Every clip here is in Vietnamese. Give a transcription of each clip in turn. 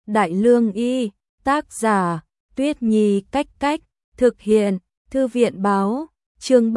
Đại Lương Y, tác giả, Tuyết Nhi Cách Cách, thực hiện, Thư viện Báo, chương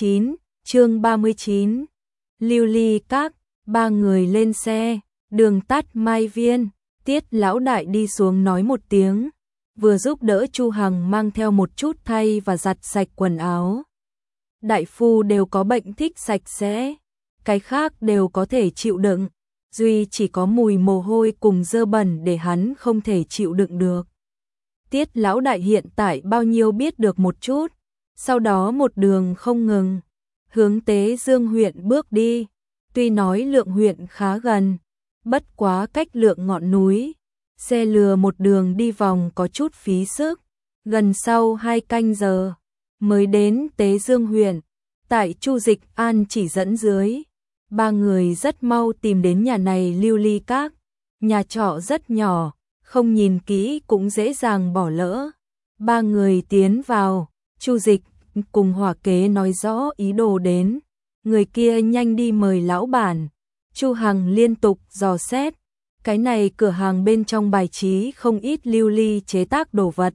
39, Lưu Ly Các, ba người lên xe, đường tắt Mai Viên, Tiết lão đại đi xuống nói một tiếng, vừa giúp đỡ Chu Hằng mang theo một chút thay và giặt sạch quần áo. Đại phu đều có bệnh thích sạch sẽ, cái khác đều có thể chịu đựng, duy chỉ có mùi mồ hôi cùng dơ bẩn để hắn không thể chịu đựng được. Tiết lão đại hiện tại bao nhiêu biết được một chút, sau đó một đường không ngừng, hướng Tế Dương huyện bước đi, tuy nói lượng huyện khá gần, bất quá cách lượng ngọn núi, xe lừa một đường đi vòng có chút phí sức, gần sau 2 canh giờ mới đến Tế Dương huyện. Tại Chu Dịch An chỉ dẫn dưới, ba người rất mau tìm đến nhà này Lưu Ly Các, nhà trọ rất nhỏ, không nhìn kỹ cũng dễ dàng bỏ lỡ. Ba người tiến vào, Chu Dịch cùng Hỏa Kế nói rõ ý đồ đến, người kia nhanh đi mời lão bản. Chu Hằng liên tục dò xét, cái này cửa hàng bên trong bài trí không ít lưu ly chế tác đồ vật.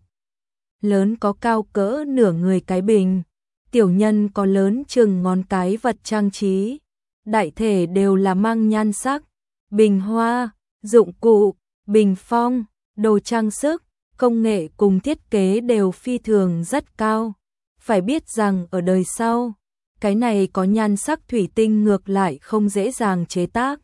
Lớn có cao cỡ nửa người cái bình, tiểu nhân có lớn chừng ngón cái vật trang trí, đại thể đều là mang nhan sắc, bình hoa, dụng cụ, bình phong, đồ trang sức, công nghệ cùng thiết kế đều phi thường rất cao. Phải biết rằng ở đời sau, cái này có nhan sắc thủy tinh ngược lại không dễ dàng chế tác.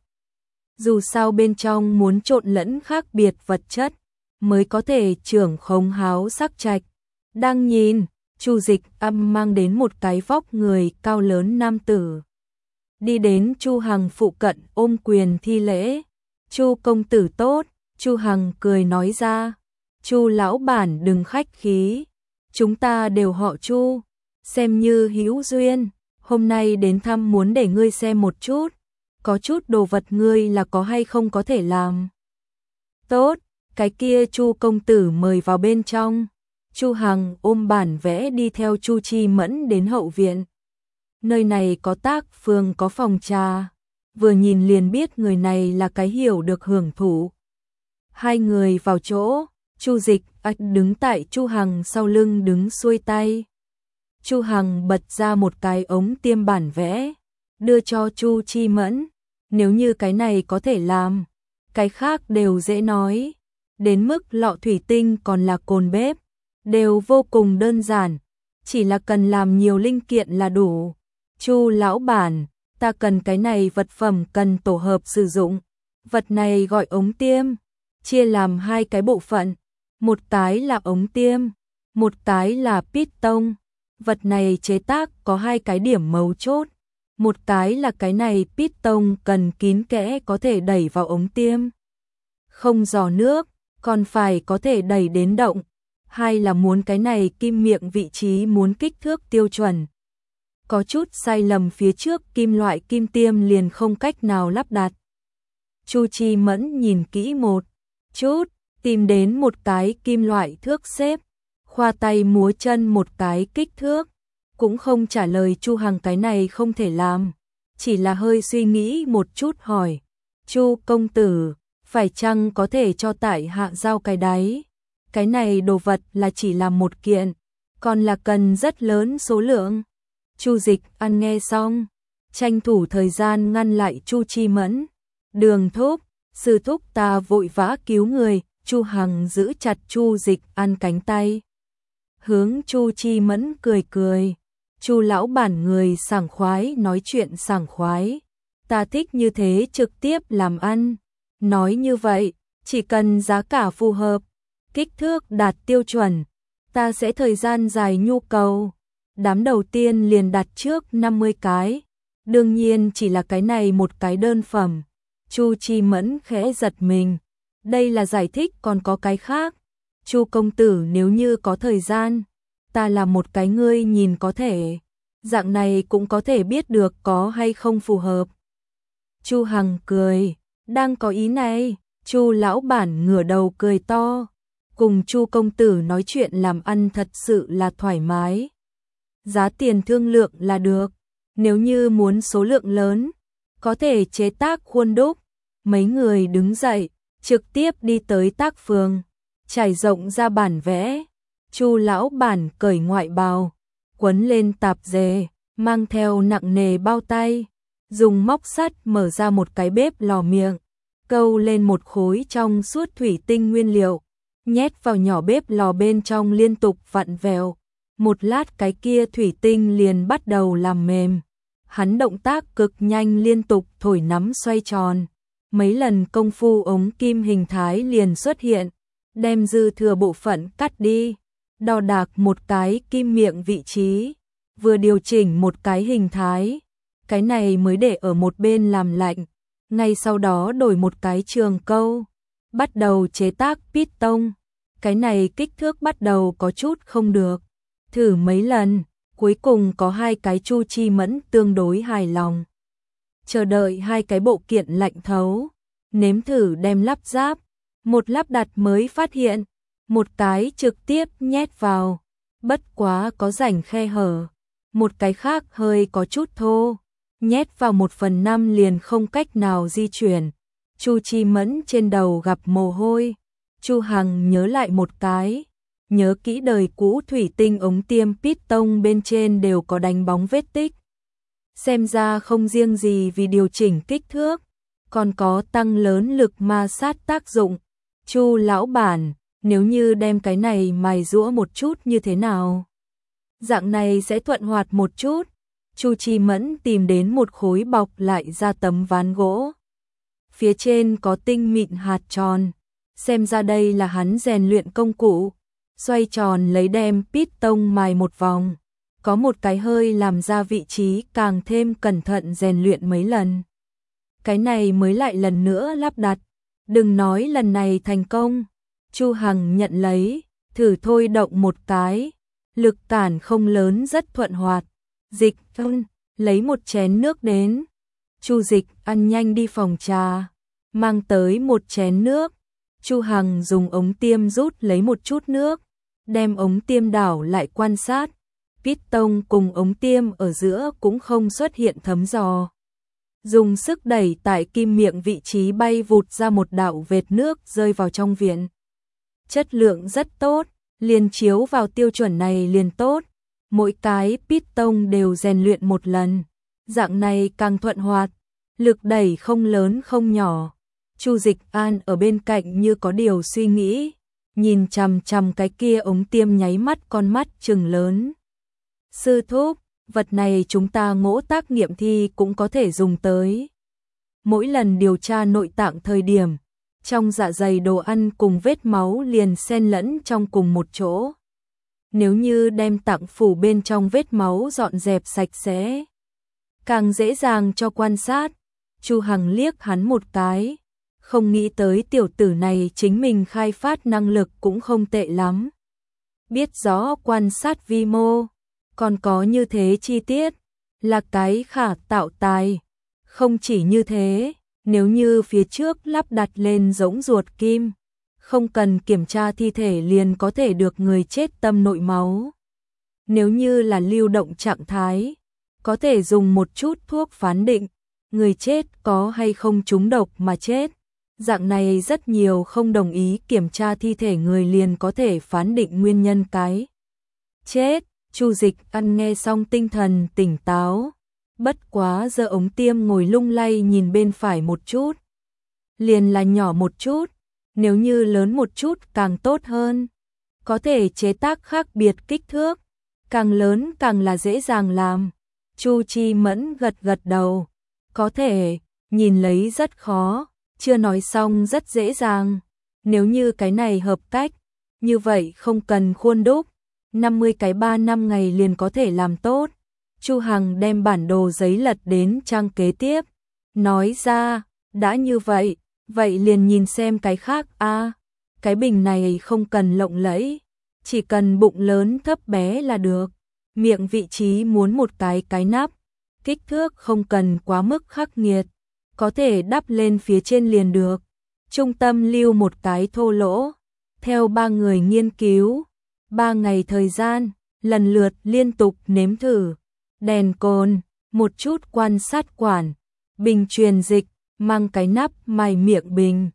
Dù sao bên trong muốn trộn lẫn khác biệt vật chất, mới có thể trưởng khống háo sắc trạch. Đang nhìn, Chu Dịch Âm mang đến một cái vóc người cao lớn nam tử. Đi đến Chu Hằng phụ cận ôm quyền thi lễ. Chu công tử tốt, Chu Hằng cười nói ra. Chu lão bản đừng khách khí, chúng ta đều họ Chu, xem như hữu duyên, hôm nay đến thăm muốn để ngươi xem một chút, có chút đồ vật ngươi là có hay không có thể làm. Tốt, cái kia Chu công tử mời vào bên trong. Chu Hằng ôm bản vẽ đi theo Chu Chi Mẫn đến hậu viện. Nơi này có tác phường có phòng trà, vừa nhìn liền biết người này là cái hiểu được hưởng thụ. Hai người vào chỗ, Chu Dịch đứng tại Chu Hằng sau lưng đứng xuôi tay. Chu Hằng bật ra một cái ống tiêm bản vẽ, đưa cho Chu Chi Mẫn. Nếu như cái này có thể làm, cái khác đều dễ nói. Đến mức lọ thủy tinh còn là cồn bếp, đều vô cùng đơn giản, chỉ là cần làm nhiều linh kiện là đủ. Chu lão bản, ta cần cái này vật phẩm cần tổ hợp sử dụng. Vật này gọi ống tiêm, chia làm 2 cái bộ phận, một cái là ống tiêm, một cái là piston. Vật này chế tác có 2 cái điểm mấu chốt, một cái là cái này piston cần kín kẽ có thể đẩy vào ống tiêm, không rò nước, còn phải có thể đẩy đến động. Hai là muốn cái này kim miệng vị trí muốn kích thước tiêu chuẩn. Có chút sai lầm phía trước kim loại kim tiêm liền không cách nào lắp đặt. Chu Chi Mẫn nhìn kỹ một chút, tìm đến một cái kim loại thước xếp, khoa tay múa chân một cái kích thước, cũng không trả lời Chu Hằng cái này không thể làm, chỉ là hơi suy nghĩ một chút hỏi, Chu công tử, phải chăng có thể cho tại hạ giao cái đáy? Cái này đồ vật là chỉ làm một kiện, còn là cần rất lớn số lượng. Chu Dịch An nghe xong, tranh thủ thời gian ngăn lại Chu Chi Mẫn. Đường thúc, sư thúc ta vội vã cứu người. Chu Hằng giữ chặt Chu Dịch An cánh tay, hướng Chu Chi Mẫn cười cười. Chu lão bản người sảng khoái, nói chuyện sảng khoái, ta thích như thế trực tiếp làm ăn. Nói như vậy, chỉ cần giá cả phù hợp, kích thước đạt tiêu chuẩn, ta sẽ thời gian dài nhu cầu. Đám đầu tiên liền đặt trước 50 cái, đương nhiên chỉ là cái này một cái đơn phẩm. Chu Chi Mẫn khẽ giật mình, đây là giải thích còn có cái khác. Chu công tử nếu như có thời gian, ta làm một cái ngươi nhìn có thể, dạng này cũng có thể biết được có hay không phù hợp. Chu Hằng cười, đang có ý này. Chu lão bản ngửa đầu cười to, cùng Chu công tử nói chuyện làm ăn thật sự là thoải mái. Giá tiền thương lượng là được, nếu như muốn số lượng lớn, có thể chế tác khuôn đúc. Mấy người đứng dậy, trực tiếp đi tới tác phường, trải rộng ra bản vẽ. Chu lão bản cởi ngoại bào, quấn lên tạp dề, mang theo nặng nề bao tay, dùng móc sắt mở ra một cái bếp lò miệng, câu lên một khối trong suốt thủy tinh nguyên liệu, nhét vào nhỏ bếp lò bên trong liên tục vặn vẹo. Một lát cái kia thủy tinh liền bắt đầu làm mềm. Hắn động tác cực nhanh liên tục thổi nắm xoay tròn. Mấy lần công phu ống kim hình thái liền xuất hiện, đem dư thừa bộ phận cắt đi, đo đạc một cái kim miệng vị trí, vừa điều chỉnh một cái hình thái. Cái này mới để ở một bên làm lạnh, ngay sau đó đổi một cái trường câu, bắt đầu chế tác piston. Cái này kích thước bắt đầu có chút không được, thử mấy lần, cuối cùng có 2 cái Chu Chi Mẫn tương đối hài lòng. Chờ đợi 2 cái bộ kiện lạnh thấu, nếm thử đem lắp ráp, một lắp đặt mới phát hiện, một cái trực tiếp nhét vào, bất quá có rãnh khe hở, một cái khác hơi có chút thô, nhét vào 1/5 liền không cách nào di chuyển. Chu Chi Mẫn trên đầu gặp mồ hôi, Chu Hằng nhớ lại một cái, nhớ kỹ đời cũ thủy tinh ống tiêm piston bên trên đều có đánh bóng vết tích. Xem ra không riêng gì vì điều chỉnh kích thước, còn có tăng lớn lực ma sát tác dụng. Chu lão bản, nếu như đem cái này mài giũa một chút như thế nào? Dạng này sẽ thuận hoạt một chút. Chu Chi Mẫn tìm đến một khối bọc lại ra tấm ván gỗ. Phía trên có tinh mịn hạt tròn. Xem ra đây là hắn rèn luyện công cụ. Xoay tròn lấy đem piston mài một vòng. Có một cái hơi làm ra vị trí càng thêm cẩn thận rèn luyện mấy lần. Cái này mới lại lần nữa lắp đặt. Đừng nói lần này thành công. Chu Hằng nhận lấy, thử thôi động một cái. Lực cản không lớn rất thuận hoạt. Dịch lấy một chén nước đến. Chu Dịch ăn nhanh đi phòng trà, mang tới một chén nước. Chu Hằng dùng ống tiêm rút lấy một chút nước, đem ống tiêm đảo lại quan sát. Piston cùng ống tiêm ở giữa cũng không xuất hiện thấm giò. Dùng sức đẩy tại kim miệng vị trí bay vụt ra một đạo vệt nước rơi vào trong viện. Chất lượng rất tốt, liền chiếu vào tiêu chuẩn này liền tốt. Mỗi cái piston đều rèn luyện một lần, dạng này càng thuận hoạt, lực đẩy không lớn không nhỏ. Chu Dịch An ở bên cạnh như có điều suy nghĩ, nhìn chằm chằm cái kia ống tiêm nháy mắt con mắt trừng lớn. Sư thúc, vật này chúng ta ngỗ tác nghiệm thi cũng có thể dùng tới. Mỗi lần điều tra nội tạng thời điểm, trong dạ dày đồ ăn cùng vết máu liền xen lẫn trong cùng một chỗ. Nếu như đem tạng phủ bên trong vết máu dọn dẹp sạch sẽ, càng dễ dàng cho quan sát. Chu Hằng liếc hắn một cái, không nghĩ tới tiểu tử này chính mình khai phát năng lực cũng không tệ lắm. Biết rõ quan sát vi mô, còn có như thế chi tiết, là cái khả tạo tài. Không chỉ như thế, nếu như phía trước lắp đặt lên giống ruột kim, không cần kiểm tra thi thể liền có thể được người chết tâm nội máu. Nếu như là lưu động trạng thái, có thể dùng một chút thuốc phán định, người chết có hay không trúng độc mà chết. Dạng này rất nhiều không đồng ý kiểm tra thi thể người liền có thể phán định nguyên nhân cái chết. Chu Dịch Ăn nghe xong tinh thần tỉnh táo, bất quá giơ ống tiêm ngồi lung lay nhìn bên phải một chút. Liền là nhỏ một chút, nếu như lớn một chút càng tốt hơn. Có thể chế tác khác biệt kích thước, càng lớn càng là dễ dàng làm. Chu Chi Mẫn gật gật đầu, có thể, nhìn lấy rất khó, chưa nói xong rất dễ dàng. Nếu như cái này hợp cách, như vậy không cần khuôn đúc, 50 cái 3 năm ngày liền có thể làm tốt. Chu Hằng đem bản đồ giấy lật đến trang kế tiếp, nói ra, đã như vậy, vậy liền nhìn xem cái khác a. Cái bình này không cần lộng lẫy, chỉ cần bụng lớn thấp bé là được. Miệng vị trí muốn một cái nắp, kích thước không cần quá mức khắc nghiệt, có thể đắp lên phía trên liền được. Trung tâm lưu một cái thô lỗ. Theo 3 người nghiên cứu, 3 ngày thời gian, lần lượt liên tục nếm thử. Đèn cồn, một chút quan sát quản, bình truyền dịch, mang cái nắp mài miệng bình.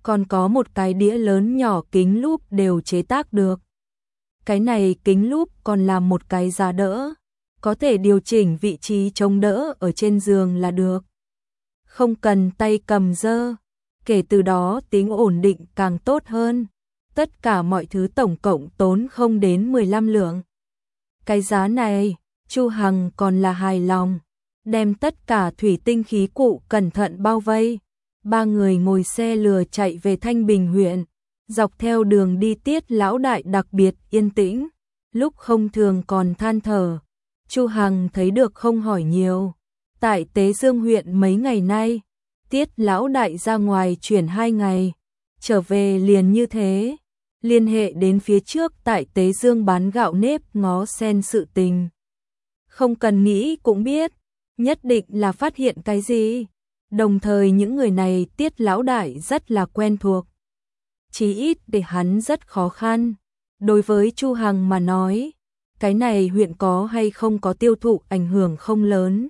còn có một cái đĩa lớn nhỏ kính lúp đều chế tác được. Cái này kính lúp còn là một cái giá đỡ, có thể điều chỉnh vị trí chống đỡ ở trên giường là được. Không cần tay cầm giơ, kể từ đó tính ổn định càng tốt hơn. Tất cả mọi thứ tổng cộng tốn không đến 15 lượng. Cái giá này, Chu Hằng còn là hài lòng, đem tất cả thủy tinh khí cụ cẩn thận bao vây. Ba người ngồi xe lừa chạy về Thanh Bình huyện, dọc theo đường đi Tiết lão đại đặc biệt yên tĩnh, lúc không thường còn than thở. Chu Hằng thấy được không hỏi nhiều. Tại Tế Dương huyện mấy ngày nay, Tiết lão đại ra ngoài chuyển 2 ngày, trở về liền như thế, liên hệ đến phía trước tại Tế Dương bán gạo nếp ngó sen sự tình. Không cần nghĩ cũng biết, nhất định là phát hiện cái gì. Đồng thời những người này Tiết lão đại rất là quen thuộc. Chí ít để hắn rất khó khăn. Đối với Chu Hằng mà nói, cái này huyện có hay không có tiêu thụ ảnh hưởng không lớn.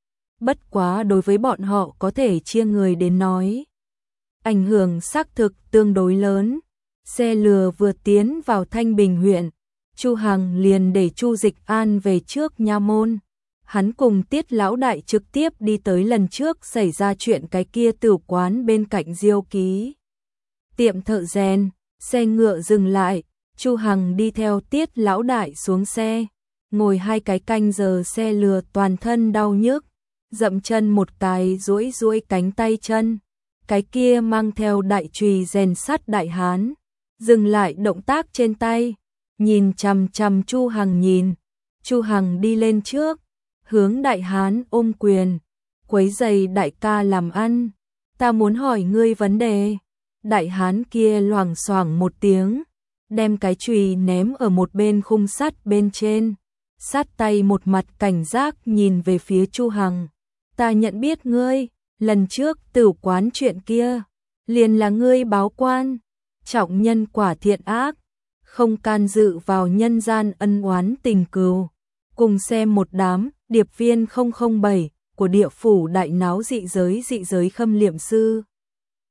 Bất quá đối với bọn họ có thể chia người đến nói. Ảnh hưởng xác thực tương đối lớn. Xe lừa vừa tiến vào Thanh Bình huyện, Chu Hằng liền để Chu Dịch An về trước nha môn. Hắn cùng Tiết lão đại trực tiếp đi tới lần trước xảy ra chuyện cái kia tử quán bên cạnh Diêu Ký. Tiệm thợ rèn, xe ngựa dừng lại, Chu Hằng đi theo Tiết lão đại xuống xe, ngồi 2 cái canh giờ xe lừa toàn thân đau nhức, dậm chân một cái duỗi duỗi cánh tay chân, cái kia mang theo đại chùy rèn sắt đại hán, dừng lại động tác trên tay, nhìn chằm chằm Chu Hằng nhìn. Chu Hằng đi lên trước, hướng đại hán ôm quyền, quấy giày đại ca làm ăn, ta muốn hỏi ngươi vấn đề. Đại hán kia loảng xoảng một tiếng, đem cái chùy ném ở một bên khung sắt bên trên, sát tay một mặt cảnh giác nhìn về phía Chu Hằng. Ta nhận biết ngươi, lần trước tử quán chuyện kia, liền là ngươi báo quan, trọng nhân quả thiện ác, không can dự vào nhân gian ân oán tình cừu. Cùng xem một đám điệp viên 007 của địa phủ đại náo dị giới khâm liệm sư.